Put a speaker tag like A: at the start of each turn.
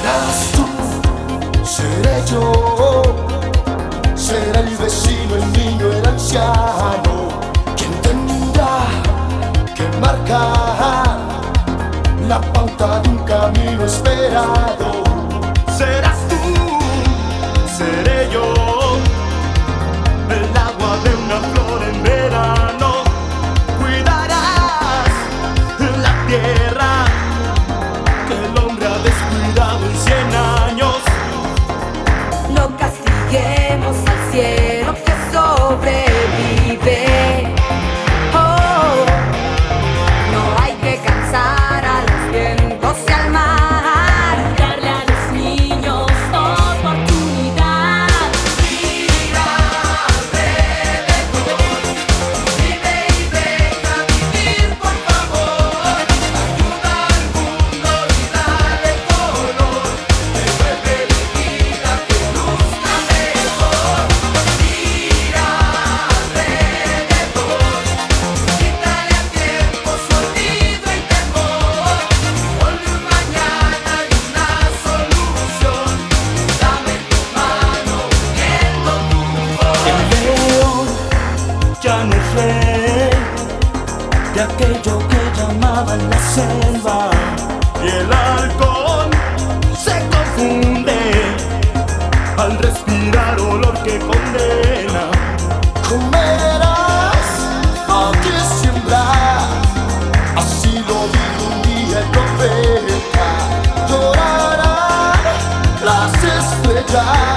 A: Serás tú, seré yo, será el vecino, el niño, el anciano, quien tendrá que marcar la pauta de un camino esperado. Serás tú, seré yo, el agua de una flor en verano. Cuidarás la tierra que el hombre ha descuidado en 100 años.
B: No castiguemos al cielo que sobrevive. Oh, no hay que cansar a los vientos y al mar. Darle a los niños oportunidad. Mira alrededor, vive y deja vivir, por favor. Ayuda al mundo y dale color. Devuelve vida que luzca mejor. Mira alrededor, quítale a tiempo su olvido y temor. Ponle un mañana y una solución. Dame tu mano uniendo tu voz.
A: El león ya no es rey de aquello que llamaban la selva, y el halcón se confunde al respirar olor que condena. Comerás lo que siembras, así lo dijo un día el profeta. Llorarán las estrellas